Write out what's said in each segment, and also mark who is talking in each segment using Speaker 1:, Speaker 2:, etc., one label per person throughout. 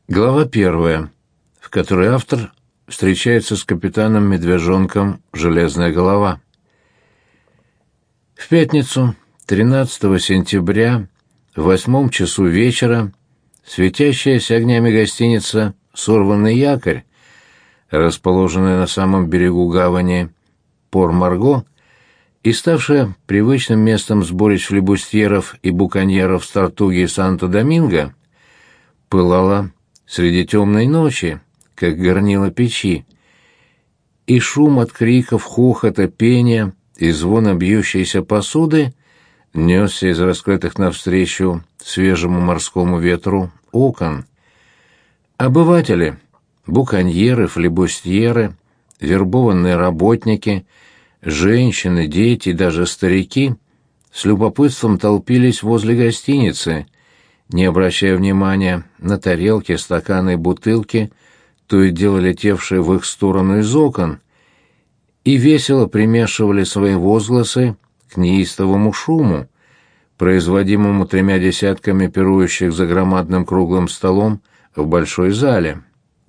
Speaker 1: Глава первая, в которой автор встречается с капитаном Медвежонком «Железная голова». В пятницу, 13 сентября, в 8 часу вечера, светящаяся огнями гостиница «Сорванный якорь», расположенная на самом берегу гавани Пор-Марго и ставшая привычным местом сборищ флибустьеров и буконьеров с Тортуги и Санто-Доминго, пылала среди темной ночи, как горнило печи, и шум от криков, хохота, пения и звона бьющейся посуды несся из раскрытых навстречу свежему морскому ветру окон. Обыватели, буконьеры, флибустьеры, вербованные работники, женщины, дети и даже старики с любопытством толпились возле гостиницы, не обращая внимания на тарелки, стаканы и бутылки, то и дело летевшие в их сторону из окон, и весело примешивали свои возгласы к неистовому шуму, производимому 3 десятками пирующих за громадным круглым столом в большой зале.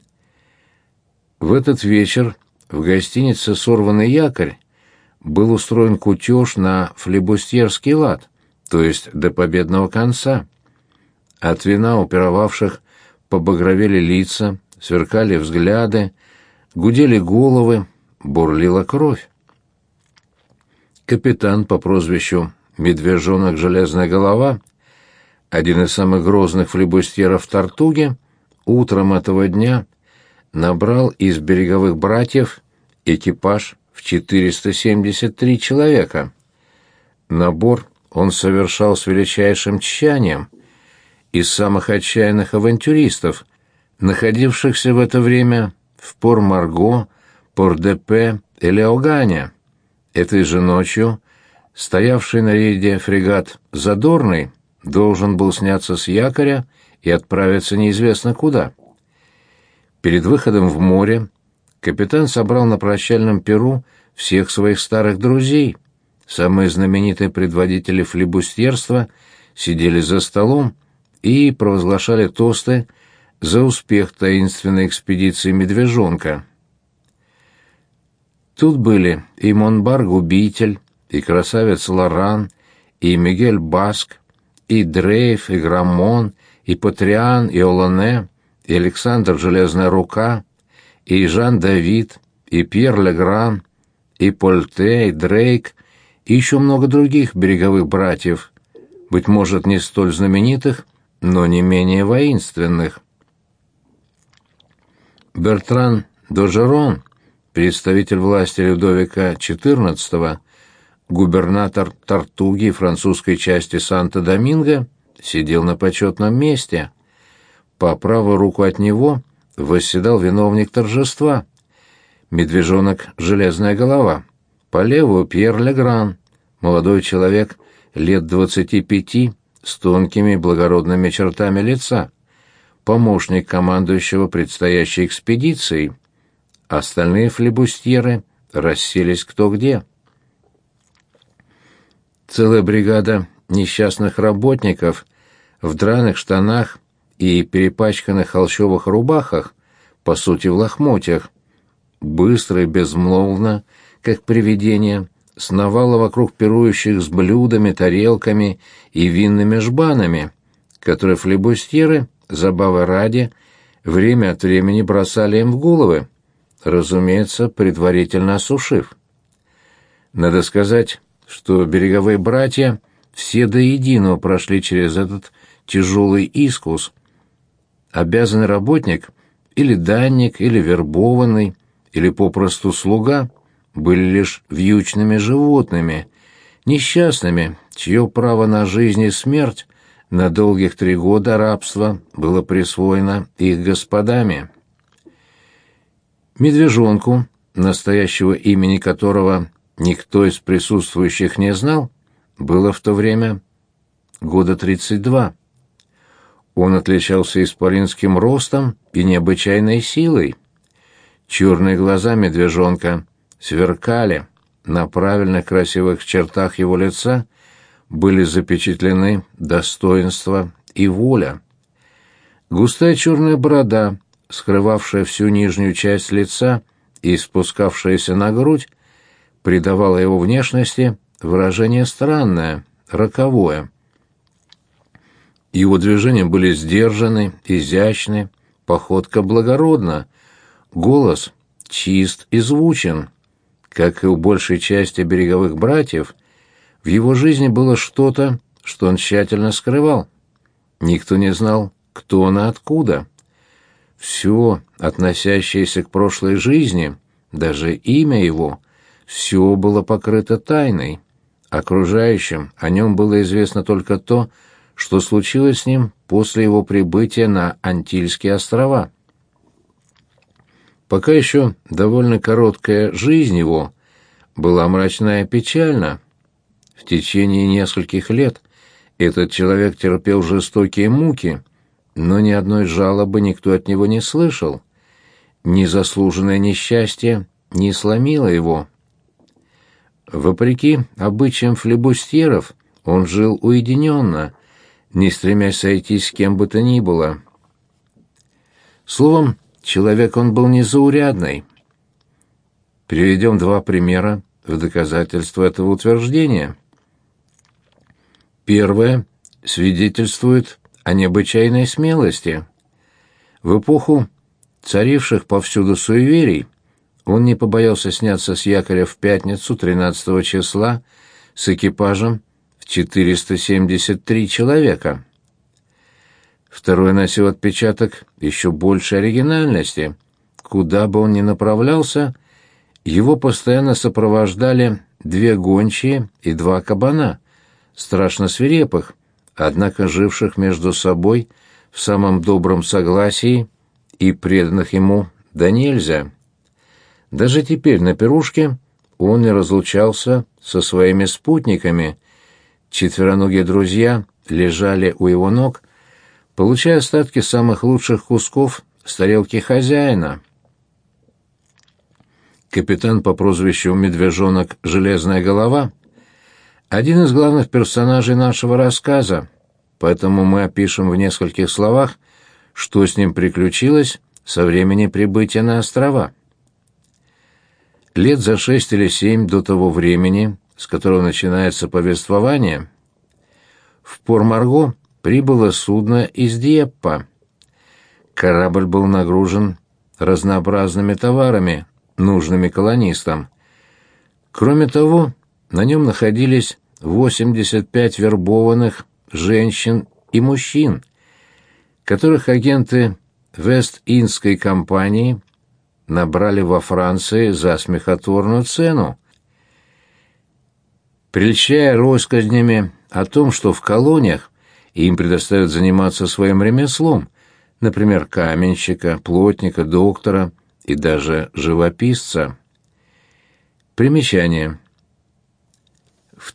Speaker 1: В этот вечер в гостинице «Сорванный якорь» был устроен кутеж на флибустьерский лад, то есть до победного конца. От вина у пировавших побагровели лица, сверкали взгляды, гудели головы, бурлила кровь. Капитан по прозвищу Медвежонок Железная голова, один из самых грозных флибустьеров Тортуги, утром этого дня набрал из береговых братьев экипаж в 473 человека. Набор он совершал с величайшим тщанием. Из самых отчаянных авантюристов, находившихся в это время в Пор-Марго, Пор-де-Пе и Леогане. Этой же ночью стоявший на рейде фрегат «Задорный» должен был сняться с якоря и отправиться неизвестно куда. Перед выходом в море капитан собрал на прощальном пиру всех своих старых друзей. Самые знаменитые предводители флибустьерства сидели за столом и провозглашали тосты за успех таинственной экспедиции Медвежонка. Тут были и Монбар-губитель, и красавец Лоран, и Мигель Баск, и Дрейф, и Граммон, и Патриан, и Олоне, и Александр Железная рука, и Жан-Давид, и Пьер Легран, и Польте, и Дрейк, и еще много других береговых братьев, быть может, не столь знаменитых, но не менее воинственных. Бертран Дожерон, представитель власти Людовика XIV, губернатор Тортуги и французской части Санто-Доминго, сидел на почетном месте. По правую руку от него восседал виновник торжества, Медвежонок Железная голова, по левую Пьер Легран, молодой человек лет 25, с тонкими благородными чертами лица, помощник командующего предстоящей экспедицией. Остальные флибустьеры расселись кто где. Целая бригада несчастных работников в драных штанах и перепачканных холщовых рубахах, по сути в лохмотьях, быстро и безмолвно, как привидение, сновала вокруг пирующих с блюдами, тарелками и винными жбанами, которые флибустьеры, забавы ради, время от времени бросали им в головы, разумеется, предварительно осушив. Надо сказать, что береговые братья все до единого прошли через этот тяжелый искус. Обязанный работник, или данник, или вербованный, или попросту слуга, были лишь вьючными животными, несчастными, чье право на жизнь и смерть на долгих 3 года рабства было присвоено их господами. Медвежонку, настоящего имени которого никто из присутствующих не знал, было в то время года 32. Он отличался исполинским ростом и необычайной силой. Черные глаза Медвежонка сверкали, на правильных красивых чертах его лица были запечатлены достоинство и воля. Густая черная борода, скрывавшая всю нижнюю часть лица и спускавшаяся на грудь, придавала его внешности выражение странное, роковое. Его движения были сдержаны, изящны, походка благородна, голос чист и звучен. Как и у большей части береговых братьев, в его жизни было что-то, что он тщательно скрывал. Никто не знал, кто он и откуда. Все, относящееся к прошлой жизни, даже имя его, все было покрыто тайной. Окружающим о нем было известно только то, что случилось с ним после его прибытия на Антильские острова. Пока еще довольно короткая жизнь его была мрачна и печальна. В течение нескольких лет этот человек терпел жестокие муки, но ни одной жалобы никто от него не слышал. Незаслуженное несчастье не сломило его. Вопреки обычаям флебустьеров, он жил уединенно, не стремясь сойтись с кем бы то ни было. Словом, человек он был незаурядный. Приведем два примера в доказательство этого утверждения. Первое свидетельствует о необычайной смелости. В эпоху царивших повсюду суеверий он не побоялся сняться с якоря в пятницу 13 числа с экипажем в 473 человека. Второй носил отпечаток еще большей оригинальности. Куда бы он ни направлялся, его постоянно сопровождали 2 гончие и 2 кабана, страшно свирепых, однако живших между собой в самом добром согласии и преданных ему да нельзя. Даже теперь на пирушке он не разлучался со своими спутниками. Четвероногие друзья лежали у его ног, получая остатки самых лучших кусков с тарелки хозяина. Капитан по прозвищу Медвежонок Железная Голова — один из главных персонажей нашего рассказа, поэтому мы опишем в нескольких словах, что с ним приключилось со времени прибытия на острова. Лет за 6 или 7 до того времени, с которого начинается повествование, в Пор-Марго прибыло судно из Дьеппа. Корабль был нагружен разнообразными товарами, нужными колонистам. Кроме того, на нем находились 85 вербованных женщин и мужчин, которых агенты Вест-Индской компании набрали во Франции за смехотворную цену. Прельщая россказнями о том, что в колониях им предоставят заниматься своим ремеслом, например, каменщика, плотника, доктора и даже живописца. Примечание. В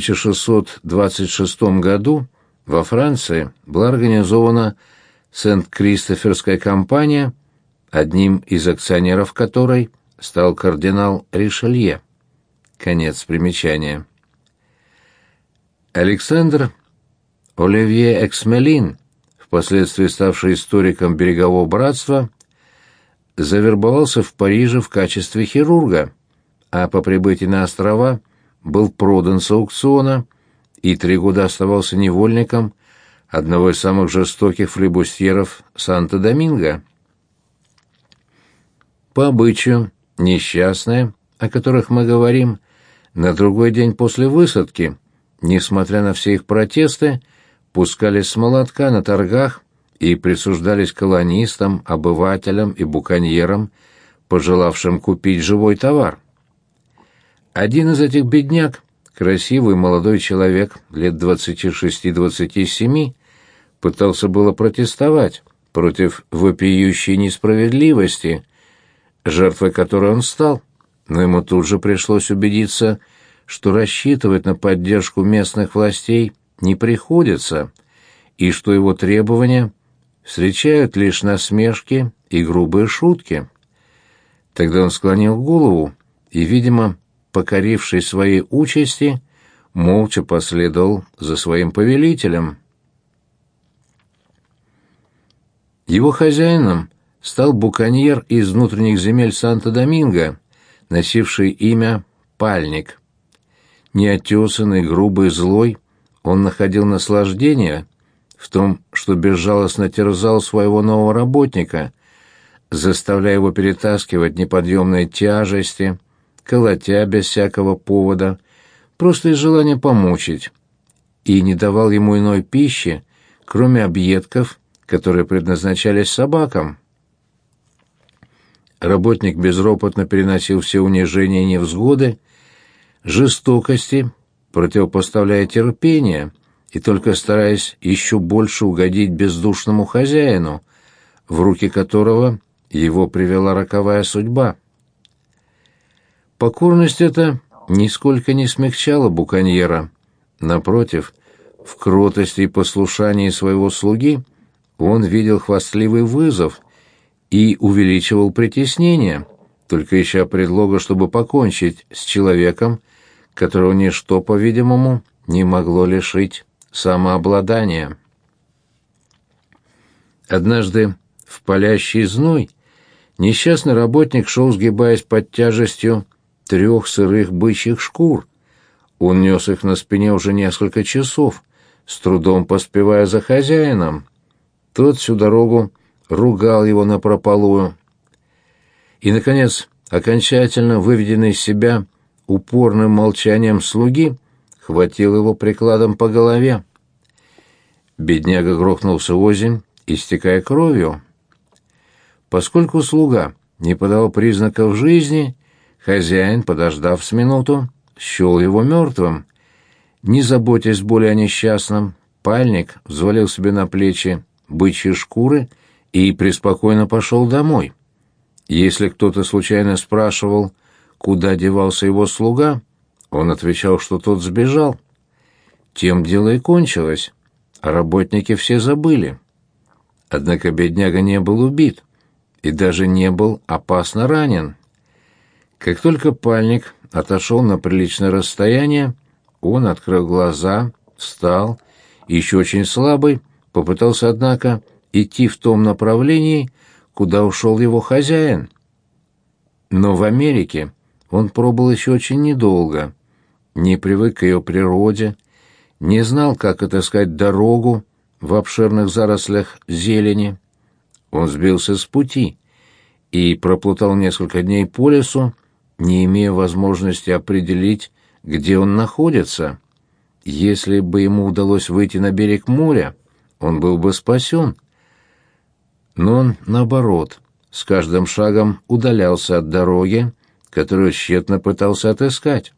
Speaker 1: 1626 году во Франции была организована Сент-Кристоферская компания, одним из акционеров которой стал кардинал Ришелье. Конец примечания. Александр Оливье Эксмелин, впоследствии ставший историком берегового братства, завербовался в Париже в качестве хирурга, а по прибытии на острова был продан с аукциона и 3 года оставался невольником одного из самых жестоких флибустьеров Санто-Доминго. По обычаю, несчастные, о которых мы говорим, на другой день после высадки, несмотря на все их протесты, пускались с молотка на торгах и присуждались колонистам, обывателям и буконьерам, пожелавшим купить живой товар. Один из этих бедняк, красивый молодой человек лет 26-27, пытался было протестовать против вопиющей несправедливости, жертвой которой он стал, но ему тут же пришлось убедиться, что рассчитывать на поддержку местных властей не приходится, и что его требования встречают лишь насмешки и грубые шутки. Тогда он склонил голову и, видимо, покорившись своей участи, молча последовал за своим повелителем. Его хозяином стал буконьер из внутренних земель Санто-Доминго, носивший имя Пальник. Неотесанный, грубый, злой, он находил наслаждение в том, что безжалостно терзал своего нового работника, заставляя его перетаскивать неподъемные тяжести, колотя без всякого повода, просто из желания помучить, и не давал ему иной пищи, кроме объедков, которые предназначались собакам. Работник безропотно переносил все унижения и невзгоды, жестокости, противопоставляя терпение, и только стараясь еще больше угодить бездушному хозяину, в руки которого его привела роковая судьба. Покорность эта нисколько не смягчала буконьера. Напротив, в кротости и послушании своего слуги он видел хвастливый вызов и увеличивал притеснение, только ища предлога, чтобы покончить с человеком, которого ничто, по-видимому, не могло лишить самообладания. Однажды в палящий зной несчастный работник шел, сгибаясь под тяжестью 3 сырых бычьих шкур. Он нес их на спине уже несколько часов, с трудом поспевая за хозяином. Тот всю дорогу ругал его напропалую. И, наконец, окончательно выведенный из себя упорным молчанием слуги, хватил его прикладом по голове. Бедняга грохнулся озимь, истекая кровью. Поскольку слуга не подал признаков жизни, хозяин, подождав с минуту, счел его мертвым. Не заботясь более о несчастном, Пальник взвалил себе на плечи бычьи шкуры и преспокойно пошел домой. Если кто-то случайно спрашивал, куда девался его слуга, он отвечал, что тот сбежал. Тем дело и кончилось, а работники все забыли. Однако бедняга не был убит и даже не был опасно ранен. Как только Пальник отошел на приличное расстояние, он открыл глаза, встал, и еще очень слабый, попытался, однако, идти в том направлении, куда ушел его хозяин. Но в Америке он пробыл еще очень недолго, не привык к ее природе, не знал, как отыскать дорогу в обширных зарослях зелени. Он сбился с пути и проплутал несколько дней по лесу, не имея возможности определить, где он находится. Если бы ему удалось выйти на берег моря, он был бы спасен. Но он, наоборот, с каждым шагом удалялся от дороги, которую тщетно пытался отыскать.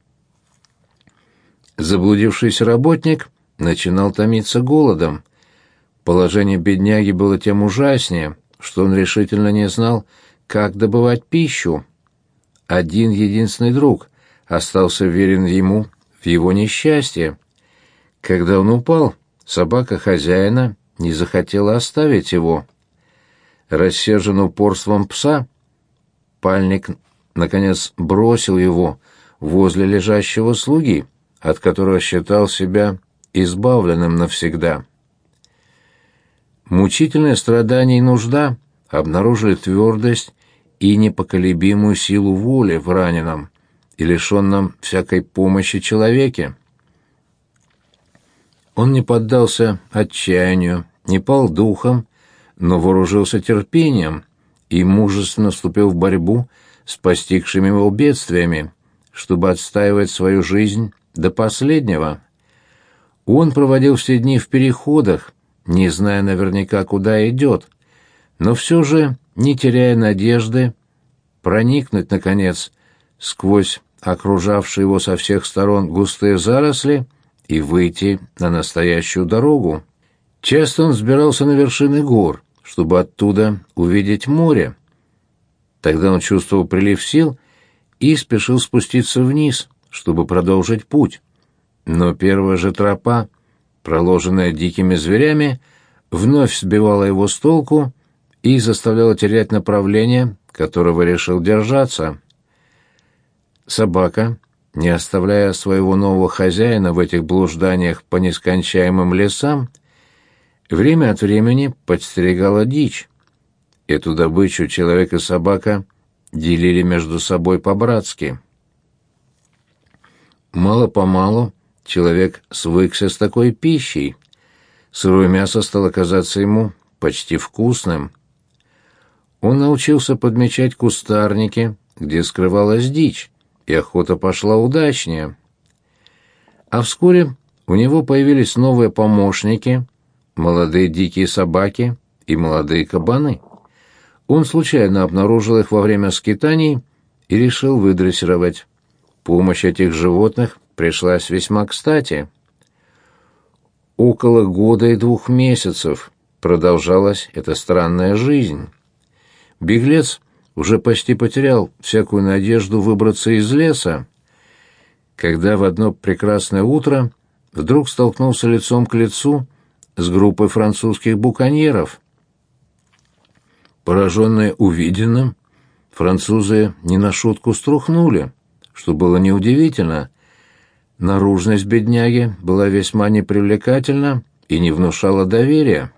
Speaker 1: Заблудившийся работник начинал томиться голодом. Положение бедняги было тем ужаснее, что он решительно не знал, как добывать пищу. Один единственный друг остался верен ему в его несчастье. Когда он упал, собака хозяина не захотела оставить его. Рассержен упорством пса, Пальник, наконец, бросил его возле лежащего слуги, от которого считал себя избавленным навсегда. Мучительное страдание и нужда обнаружили твердость и непоколебимую силу воли в раненом и лишенном всякой помощи человеке. Он не поддался отчаянию, не пал духом, но вооружился терпением и мужественно вступил в борьбу с постигшими его бедствиями, чтобы отстаивать свою жизнь до последнего. Он проводил все дни в переходах, не зная наверняка, куда идет, но все же, не теряя надежды, проникнуть, наконец, сквозь окружавшие его со всех сторон густые заросли и выйти на настоящую дорогу. Часто он взбирался на вершины гор, чтобы оттуда увидеть море. Тогда он чувствовал прилив сил и спешил спуститься вниз, чтобы продолжить путь. Но первая же тропа, проложенная дикими зверями, вновь сбивала его с толку и заставляла терять направление, которого решил держаться. Собака, не оставляя своего нового хозяина в этих блужданиях по нескончаемым лесам, время от времени подстерегала дичь. Эту добычу человек и собака делили между собой по-братски. Мало-помалу человек свыкся с такой пищей. Сырое мясо стало казаться ему почти вкусным. Он научился подмечать кустарники, где скрывалась дичь, и охота пошла удачнее. А вскоре у него появились новые помощники, молодые дикие собаки и молодые кабаны. Он случайно обнаружил их во время скитаний и решил выдрессировать. Помощь этих животных пришлась весьма кстати. Около года и 2 месяцев продолжалась эта странная жизнь. Беглец уже почти потерял всякую надежду выбраться из леса, когда в одно прекрасное утро вдруг столкнулся лицом к лицу с группой французских буконьеров. Пораженные увиденным, французы не на шутку струхнули, что было неудивительно. Наружность бедняги была весьма непривлекательна и не внушала доверия.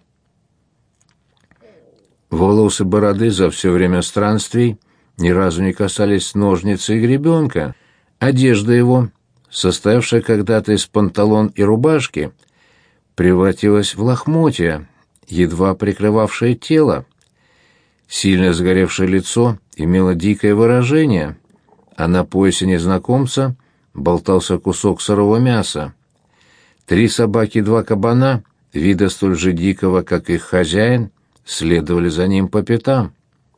Speaker 1: Волосы бороды за все время странствий ни разу не касались ножницы и гребенка. Одежда его, состоявшая когда-то из панталон и рубашки, превратилась в лохмотья, едва прикрывавшее тело. Сильно сгоревшее лицо имело дикое выражение, а на поясе незнакомца болтался кусок сырого мяса. 3 собаки и 2 кабана, вида столь же дикого, как их хозяин, следовали за ним по пятам.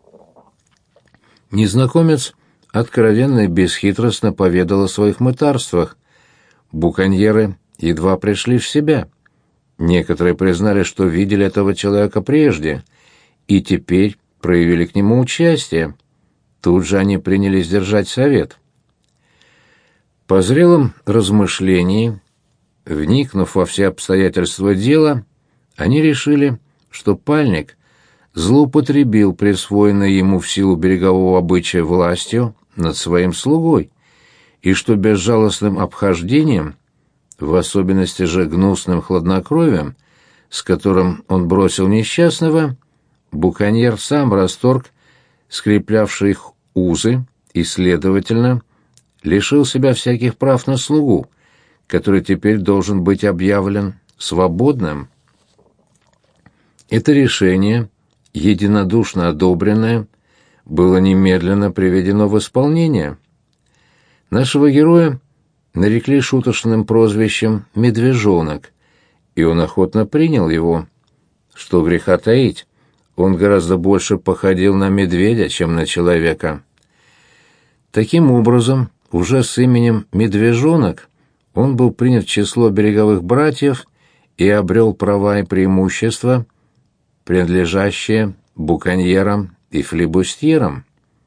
Speaker 1: Незнакомец откровенно и бесхитростно поведал о своих мытарствах. Буконьеры едва пришли в себя. Некоторые признали, что видели этого человека прежде, и теперь проявили к нему участие. Тут же они принялись держать совет. По зрелом размышлении, вникнув во все обстоятельства дела, они решили, что пальник злоупотребил присвоенной ему в силу берегового обычая властью над своим слугой, и что безжалостным обхождением, в особенности же гнусным хладнокровием, с которым он бросил несчастного, буконьер сам расторг скреплявшие их узы и, следовательно, лишил себя всяких прав на слугу, который теперь должен быть объявлен свободным. Это решение, единодушно одобренное, было немедленно приведено в исполнение. Нашего героя нарекли шуточным прозвищем «Медвежонок», и он охотно принял его. Что греха таить, он гораздо больше походил на медведя, чем на человека. Таким образом, уже с именем «Медвежонок» он был принят в число береговых братьев и обрел права и преимущества, принадлежащие буконьерам и флибустьерам.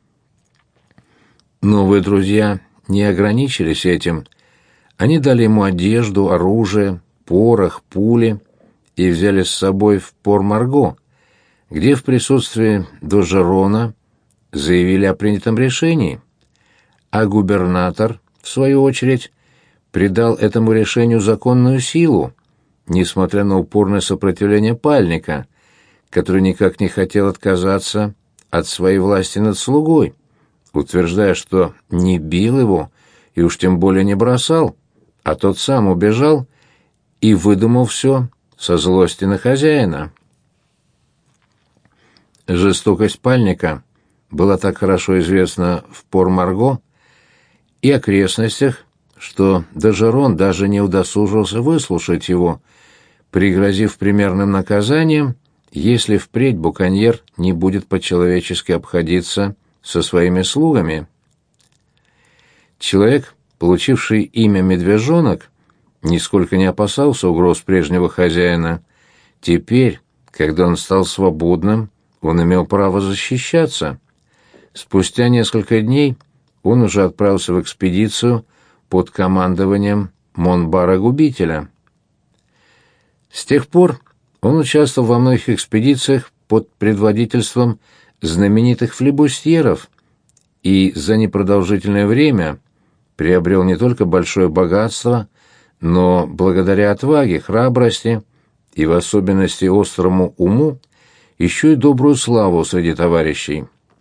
Speaker 1: Новые друзья не ограничились этим. Они дали ему одежду, оружие, порох, пули и взяли с собой в Пор-Марго, где в присутствии Дожерона заявили о принятом решении, а губернатор, в свою очередь, придал этому решению законную силу, несмотря на упорное сопротивление пальника, который никак не хотел отказаться от своей власти над слугой, утверждая, что не бил его и уж тем более не бросал, а тот сам убежал и выдумал все со злости на хозяина. Жестокость пальника была так хорошо известна в Пор-Марго и окрестностях, что Дожерон даже не удосужился выслушать его, пригрозив примерным наказанием, если впредь буконьер не будет по-человечески обходиться со своими слугами. Человек, получивший имя Медвежонок, нисколько не опасался угроз прежнего хозяина. Теперь, когда он стал свободным, он имел право защищаться. Спустя несколько дней он уже отправился в экспедицию под командованием Монбара-губителя. С тех пор он участвовал во многих экспедициях под предводительством знаменитых флибустьеров и за непродолжительное время приобрел не только большое богатство, но благодаря отваге, храбрости и в особенности острому уму, еще и добрую славу среди товарищей.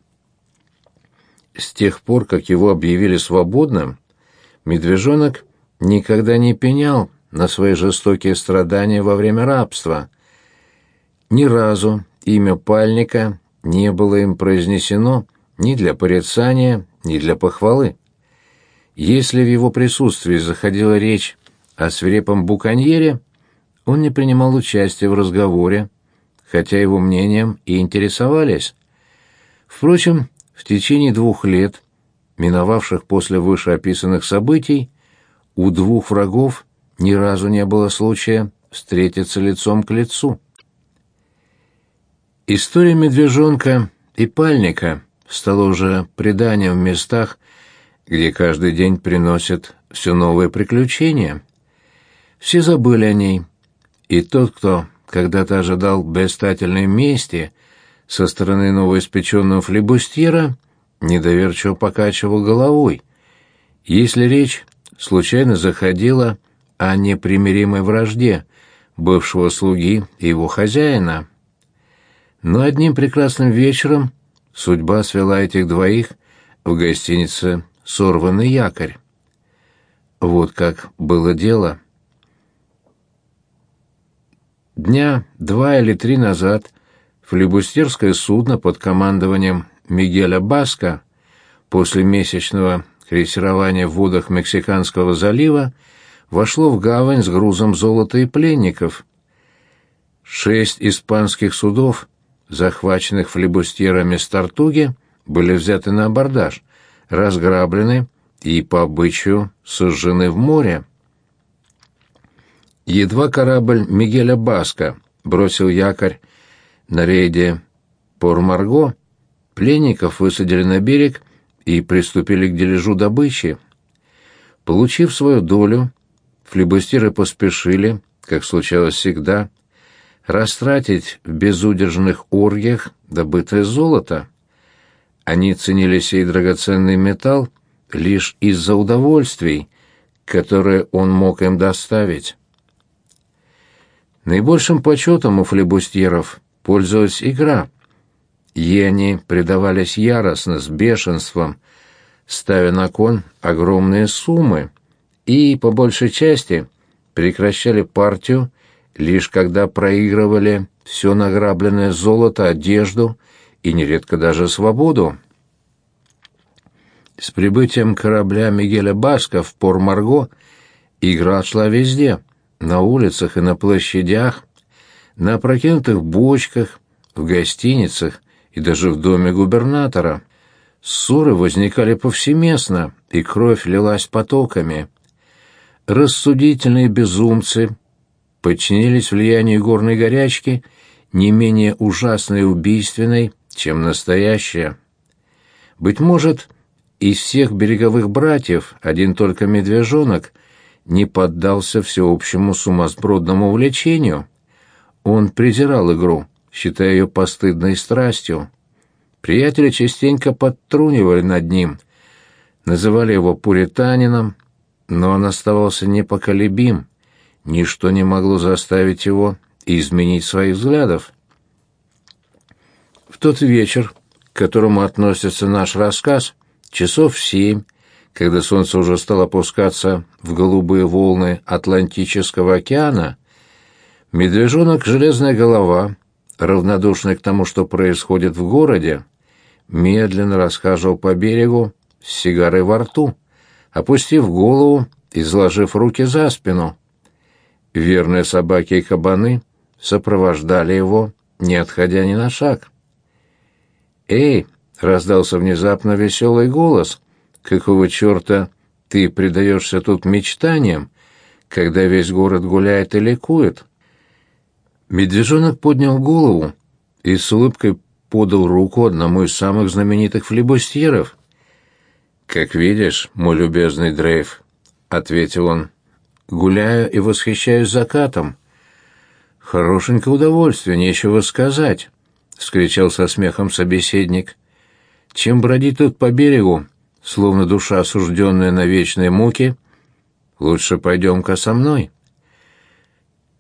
Speaker 1: С тех пор, как его объявили свободным, Медвежонок никогда не пенял на свои жестокие страдания во время рабства. Ни разу имя Пальника не было им произнесено ни для порицания, ни для похвалы. Если в его присутствии заходила речь о свирепом буконьере, он не принимал участия в разговоре, хотя его мнением и интересовались. Впрочем, в течение 2 лет, миновавших после вышеописанных событий, у 2 врагов ни разу не было случая встретиться лицом к лицу. История Медвежонка и Пальника стала уже преданием в местах, где каждый день приносит все новые приключения. Все забыли о ней, и тот, кто когда-то ожидал блистательной мести со стороны новоиспеченного флибустьера, недоверчиво покачивал головой, если речь случайно заходила о непримиримой вражде бывшего слуги и его хозяина. Но одним прекрасным вечером судьба свела этих двоих в гостинице «Сорванный якорь». Вот как было дело. Дня 2 или 3 назад флибустерское судно под командованием Мигеля Баска после месячного крейсирования в водах Мексиканского залива вошло в гавань с грузом золота и пленников. 6 испанских судов, захваченных флибустерами с Тортуги, были взяты на абордаж, разграблены и по обычаю сожжены в море. Едва корабль Мигеля Баска бросил якорь на рейде Пор-Марго, пленников высадили на берег и приступили к дележу добычи. Получив свою долю, флибустеры поспешили, как случалось всегда, растратить в безудержных оргиях добытое золото. Они ценили сей драгоценный металл лишь из-за удовольствий, которые он мог им доставить. Наибольшим почетом у флибустьеров пользовалась игра. Ей они предавались яростно, с бешенством, ставя на кон огромные суммы, и, по большей части, прекращали партию, лишь когда проигрывали все награбленное золото, одежду и нередко даже свободу. С прибытием корабля Мигеля Баска в Пор-Марго игра шла везде — на улицах и на площадях, на опрокинутых бочках, в гостиницах и даже в доме губернатора. Ссоры возникали повсеместно, и кровь лилась потоками. Рассудительные безумцы подчинились влиянию горной горячки, не менее ужасной и убийственной, чем настоящая. Быть может, из всех береговых братьев один только Медвежонок не поддался всеобщему сумасбродному увлечению. Он презирал игру, считая ее постыдной страстью. Приятели частенько подтрунивали над ним, называли его пуританином, но он оставался непоколебим, ничто не могло заставить его изменить своих взглядов. В тот вечер, к которому относится наш рассказ, часов в 7, когда солнце уже стало опускаться в голубые волны Атлантического океана, Медвежонок «Железная голова», равнодушный к тому, что происходит в городе, медленно расхаживал по берегу с сигарой во рту, опустив голову и сложив руки за спину. Верные собаки и кабаны сопровождали его, не отходя ни на шаг. «Эй!» — раздался внезапно веселый голос. «Какого черта ты предаешься тут мечтаниям, когда весь город гуляет и ликует?» Медвежонок поднял голову и с улыбкой подал руку одному из самых знаменитых флибустьеров. «Как видишь, мой любезный Дрейв», — ответил он, — «гуляю и восхищаюсь закатом». «Хорошенькое удовольствие, нечего сказать», — вскричал со смехом собеседник. «Чем бродить тут по берегу, словно душа, осужденная на вечные муки? Лучше пойдем-ка со мной».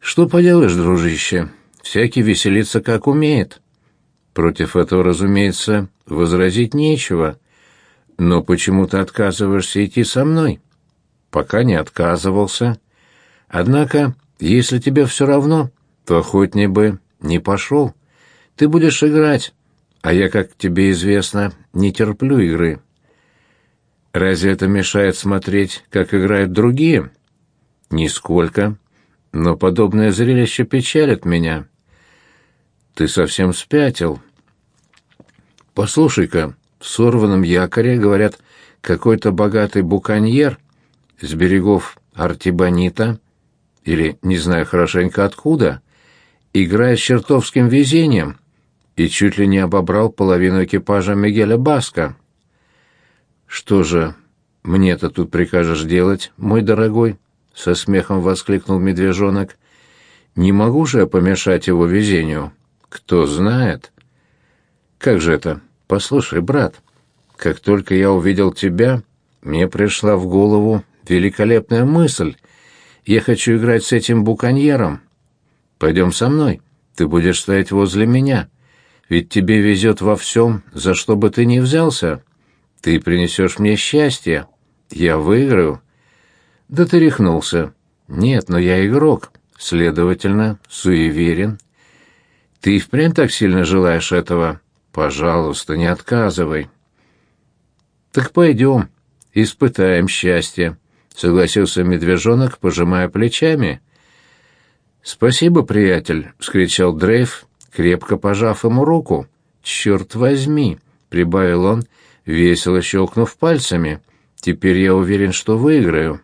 Speaker 1: Что поделаешь, дружище, всякий веселится как умеет. Против этого, разумеется, возразить нечего. Но почему ты отказываешься идти со мной? Пока не отказывался. Однако, если тебе все равно, то охотнее бы не пошел. Ты будешь играть, а я, как тебе известно, не терплю игры. Разве это мешает смотреть, как играют другие? Нисколько. Но подобное зрелище печалит меня. Ты совсем спятил. Послушай-ка, в сорванном якоре, говорят, какой-то богатый буконьер с берегов Артибонита, или не знаю хорошенько откуда, играя с чертовским везением, и чуть ли не обобрал половину экипажа Мигеля Баска. Что же мне-то тут прикажешь делать, мой дорогой? Со смехом воскликнул медвежонок. Не могу же я помешать его везению. Кто знает. Как же это? Послушай, брат, как только я увидел тебя, мне пришла в голову великолепная мысль. Я хочу играть с этим буконьером. Пойдем со мной. Ты будешь стоять возле меня. Ведь тебе везет во всем, за что бы ты ни взялся. Ты принесешь мне счастье. Я выиграю. Да ты рехнулся. Нет, но я игрок, следовательно, суеверен. Ты и впрямь так сильно желаешь этого? Пожалуйста, не отказывай. Так пойдем, испытаем счастье, согласился медвежонок, пожимая плечами. Спасибо, приятель, вскричал Дрейв, крепко пожав ему руку. Черт возьми, прибавил он, весело щелкнув пальцами. Теперь я уверен, что выиграю.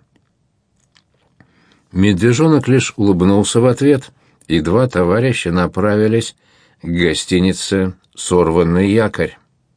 Speaker 1: Медвежонок лишь улыбнулся в ответ, и два товарища направились к гостинице «Сорванный якорь».